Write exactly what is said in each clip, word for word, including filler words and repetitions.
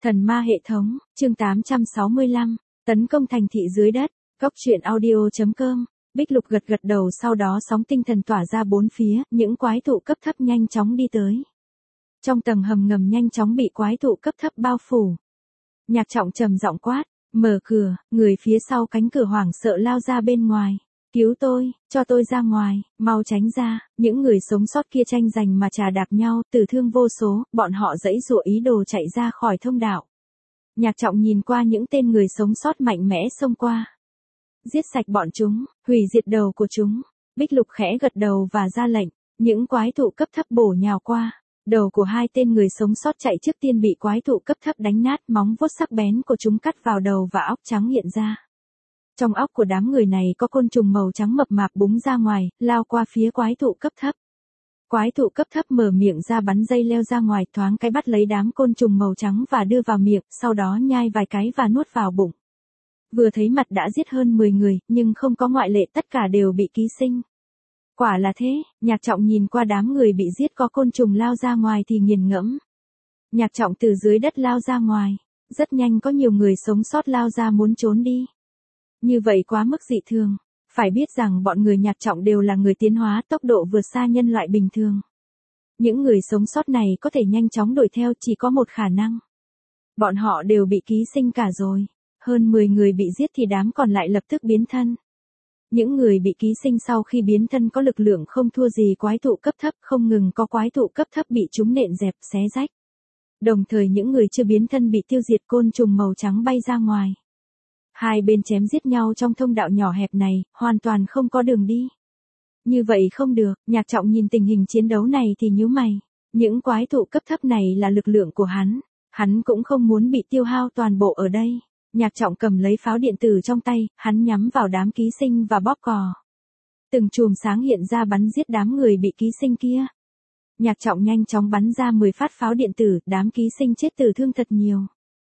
Thần ma hệ thống, chương tám trăm sáu mươi lăm, tấn công thành thị dưới đất, góc truyện audio chấm com. Bích Lục gật gật đầu, sau đó sóng tinh thần tỏa ra bốn phía, những quái thụ cấp thấp nhanh chóng đi tới. Trong tầng hầm ngầm nhanh chóng bị quái thụ cấp thấp bao phủ. Nhạc Trọng trầm giọng quát, mở cửa, người phía sau cánh cửa hoảng sợ lao ra bên ngoài. Cứu tôi, cho tôi ra ngoài, mau tránh ra. Những người sống sót kia tranh giành mà chà đạp nhau, tử thương vô số, bọn họ giãy giụa ý đồ chạy ra khỏi thông đạo. Nhạc Trọng nhìn qua những tên người sống sót mạnh mẽ xông qua. Giết sạch bọn chúng, hủy diệt đầu của chúng. Bích Lục khẽ gật đầu và ra lệnh, những quái thụ cấp thấp bổ nhào qua. Đầu của hai tên người sống sót chạy trước tiên bị quái thụ cấp thấp đánh nát, móng vuốt sắc bén của chúng cắt vào đầu và óc trắng hiện ra. Trong óc của đám người này có côn trùng màu trắng mập mạp búng ra ngoài, lao qua phía quái thụ cấp thấp. Quái thụ cấp thấp mở miệng ra bắn dây leo ra ngoài, thoáng cái bắt lấy đám côn trùng màu trắng và đưa vào miệng, sau đó nhai vài cái và nuốt vào bụng. Vừa thấy mặt đã giết hơn mười người, nhưng không có ngoại lệ, tất cả đều bị ký sinh. Quả là thế, Nhạc Trọng nhìn qua đám người bị giết có côn trùng lao ra ngoài thì nghiền ngẫm. Nhạc Trọng từ dưới đất lao ra ngoài, rất nhanh có nhiều người sống sót lao ra muốn trốn đi. Như vậy quá mức dị thường, phải biết rằng bọn người Nhạc Trọng đều là người tiến hóa tốc độ vượt xa nhân loại bình thường. Những người sống sót này có thể nhanh chóng đuổi theo, chỉ có một khả năng. Bọn họ đều bị ký sinh cả rồi, hơn mười người bị giết thì đám còn lại lập tức biến thân. Những người bị ký sinh sau khi biến thân có lực lượng không thua gì quái thụ cấp thấp, không ngừng có quái thụ cấp thấp bị chúng nện dẹp, xé rách. Đồng thời những người chưa biến thân bị tiêu diệt, côn trùng màu trắng bay ra ngoài. Hai bên chém giết nhau trong thông đạo nhỏ hẹp này, hoàn toàn không có đường đi. Như vậy không được, Nhạc Trọng nhìn tình hình chiến đấu này thì nhíu mày. Những quái thụ cấp thấp này là lực lượng của hắn, hắn cũng không muốn bị tiêu hao toàn bộ ở đây. Nhạc Trọng cầm lấy pháo điện tử trong tay, hắn nhắm vào đám ký sinh và bóp cò. Từng chùm sáng hiện ra bắn giết đám người bị ký sinh kia. Nhạc Trọng nhanh chóng bắn ra mười phát pháo điện tử, đám ký sinh chết tử thương thật nhiều.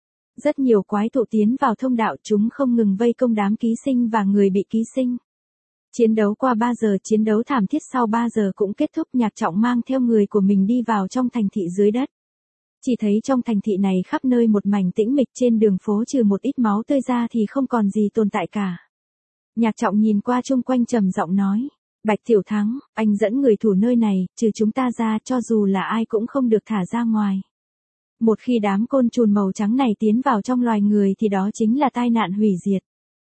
Rất nhiều quái thụ tiến vào thông đạo, chúng không ngừng vây công đám ký sinh và người bị ký sinh. Chiến đấu qua ba giờ, chiến đấu thảm thiết sau ba giờ cũng kết thúc. Nhạc Trọng mang theo người của mình đi vào trong thành thị dưới đất. Chỉ thấy trong thành thị này khắp nơi một mảnh tĩnh mịch, trên đường phố trừ một ít máu tươi ra thì không còn gì tồn tại cả. Nhạc Trọng nhìn qua chung quanh trầm giọng nói, Bạch Tiểu Thắng, anh dẫn người thủ nơi này, trừ chúng ta ra cho dù là ai cũng không được thả ra ngoài. Một khi đám côn trùng màu trắng này tiến vào trong loài người thì đó chính là tai nạn hủy diệt.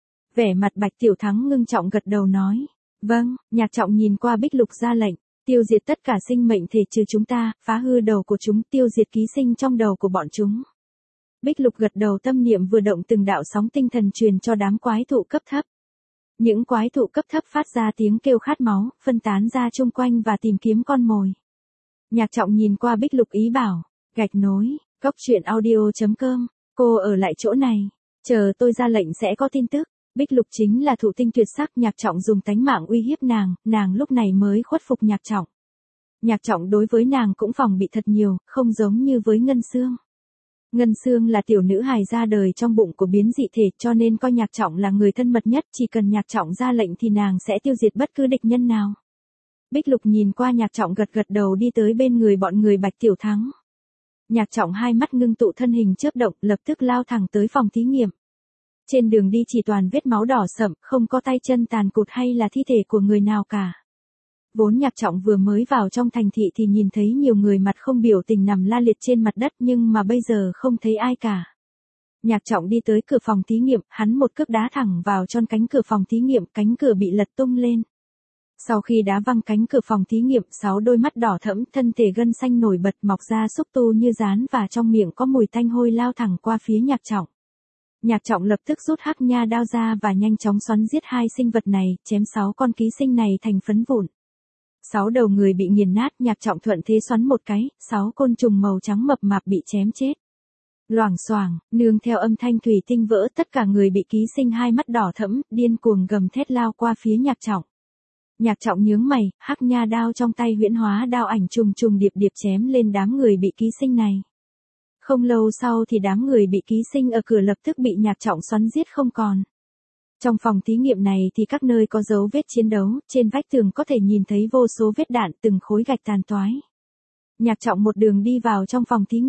Vẻ mặt Bạch Tiểu Thắng ngưng trọng gật đầu nói, vâng. Nhạc Trọng nhìn qua Bích Lục ra lệnh, tiêu diệt tất cả sinh mệnh thể trừ chúng ta, phá hư đầu của chúng, tiêu diệt ký sinh trong đầu của bọn chúng. Bích Lục gật đầu, tâm niệm vừa động, từng đạo sóng tinh thần truyền cho đám quái thụ cấp thấp. Những quái thụ cấp thấp phát ra tiếng kêu khát máu, phân tán ra chung quanh và tìm kiếm con mồi. Nhạc Trọng nhìn qua Bích Lục ý bảo, gạch nối, góc truyện audio chấm com, cô ở lại chỗ này, chờ tôi ra lệnh sẽ có tin tức. Bích Lục chính là thụ tinh tuyệt sắc, Nhạc Trọng dùng tánh mạng uy hiếp nàng, nàng lúc này mới khuất phục Nhạc Trọng. Nhạc Trọng đối với nàng cũng phòng bị thật nhiều, không giống như với Ngân Xương. Ngân Xương là tiểu nữ hài ra đời trong bụng của biến dị thể, cho nên coi Nhạc Trọng là người thân mật nhất, chỉ cần Nhạc Trọng ra lệnh thì nàng sẽ tiêu diệt bất cứ địch nhân nào. Bích Lục nhìn qua Nhạc Trọng gật gật đầu, đi tới bên người bọn người Bạch Tiểu Thắng. Nhạc Trọng hai mắt ngưng tụ, thân hình chớp động, lập tức lao thẳng tới phòng thí nghiệm. Trên đường đi chỉ toàn vết máu đỏ sậm, không có tay chân tàn cụt hay là thi thể của người nào cả. Vốn Nhạc Trọng vừa mới vào trong thành thị thì nhìn thấy nhiều người mặt không biểu tình nằm la liệt trên mặt đất, nhưng mà bây giờ không thấy ai cả. Nhạc Trọng đi tới cửa phòng thí nghiệm, hắn một cước đá thẳng vào trong cánh cửa phòng thí nghiệm, cánh cửa bị lật tung lên. Sau khi đá văng cánh cửa phòng thí nghiệm, sáu đôi mắt đỏ thẫm, thân thể gân xanh nổi bật, mọc ra xúc tu như rán và trong miệng có mùi tanh hôi lao thẳng qua phía Nhạc Trọng. Nhạc Trọng lập tức rút hắc nha đao ra và nhanh chóng xoắn giết hai sinh vật này, chém sáu con ký sinh này thành phấn vụn. Sáu đầu người bị nghiền nát, Nhạc Trọng thuận thế xoắn một cái, sáu côn trùng màu trắng mập mạp bị chém chết. Loảng xoảng, nương theo âm thanh thủy tinh vỡ, tất cả người bị ký sinh hai mắt đỏ thẫm, điên cuồng gầm thét lao qua phía Nhạc Trọng. Nhạc Trọng nhướng mày, hắc nha đao trong tay huyễn hóa đao ảnh trùng trùng điệp điệp chém lên đám người bị ký sinh này. Không lâu sau thì đám người bị ký sinh ở cửa lập tức bị Nhạc Trọng xoắn giết không còn. Trong phòng thí nghiệm này thì các nơi có dấu vết chiến đấu, trên vách tường có thể nhìn thấy vô số vết đạn, từng khối gạch tàn toái. Nhạc Trọng một đường đi vào trong phòng thí nghiệm,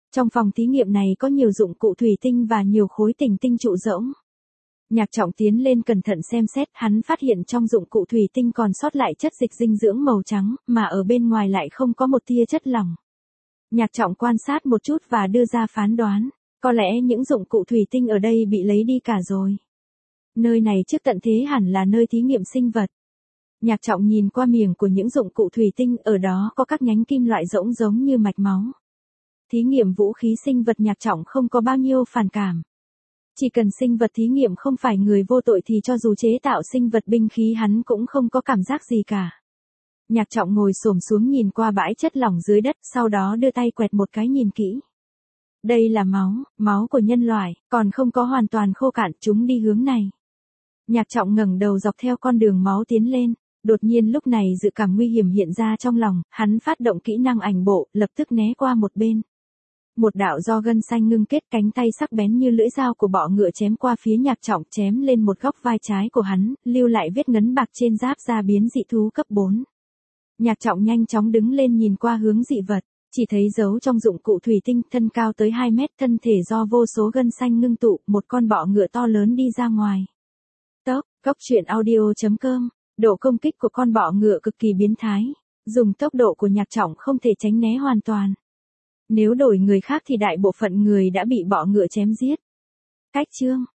Trong phòng thí nghiệm này có nhiều dụng cụ thủy tinh và nhiều khối tỉnh tinh trụ rỗng. Nhạc Trọng tiến lên cẩn thận xem xét, hắn phát hiện trong dụng cụ thủy tinh còn sót lại chất dịch dinh dưỡng màu trắng, mà ở bên ngoài lại không có một tia chất lỏng. Nhạc Trọng quan sát một chút và đưa ra phán đoán, có lẽ những dụng cụ thủy tinh ở đây bị lấy đi cả rồi. Nơi này trước tận thế hẳn là nơi thí nghiệm sinh vật. Nhạc Trọng nhìn qua miệng của những dụng cụ thủy tinh, ở đó có các nhánh kim loại rỗng giống như mạch máu. Thí nghiệm vũ khí sinh vật Nhạc Trọng không có bao nhiêu phản cảm. Chỉ cần sinh vật thí nghiệm không phải người vô tội thì cho dù chế tạo sinh vật binh khí hắn cũng không có cảm giác gì cả. Nhạc Trọng ngồi xổm xuống nhìn qua bãi chất lỏng dưới đất, sau đó đưa tay quẹt một cái nhìn kỹ. Đây là máu, máu của nhân loại, còn không có hoàn toàn khô cạn, chúng đi hướng này. Nhạc Trọng ngẩng đầu dọc theo con đường máu tiến lên, đột nhiên lúc này dự cảm nguy hiểm hiện ra trong lòng, hắn phát động kỹ năng ảnh bộ, lập tức né qua một bên. Một đạo do gân xanh ngưng kết, cánh tay sắc bén như lưỡi dao của bọ ngựa chém qua phía Nhạc Trọng, chém lên một góc vai trái của hắn, lưu lại vết ngấn bạc trên giáp da biến dị thú cấp bốn. Nhạc Trọng nhanh chóng đứng lên nhìn qua hướng dị vật, chỉ thấy giấu trong dụng cụ thủy tinh, thân cao tới hai mét, thân thể do vô số gân xanh ngưng tụ, một con bọ ngựa to lớn đi ra ngoài. Tốc, Cốc Truyện Audio chấm com, độ công kích của con bọ ngựa cực kỳ biến thái, dùng tốc độ của Nhạc Trọng không thể tránh né hoàn toàn. Nếu đổi người khác thì đại bộ phận người đã bị bọ ngựa chém giết. Cách chương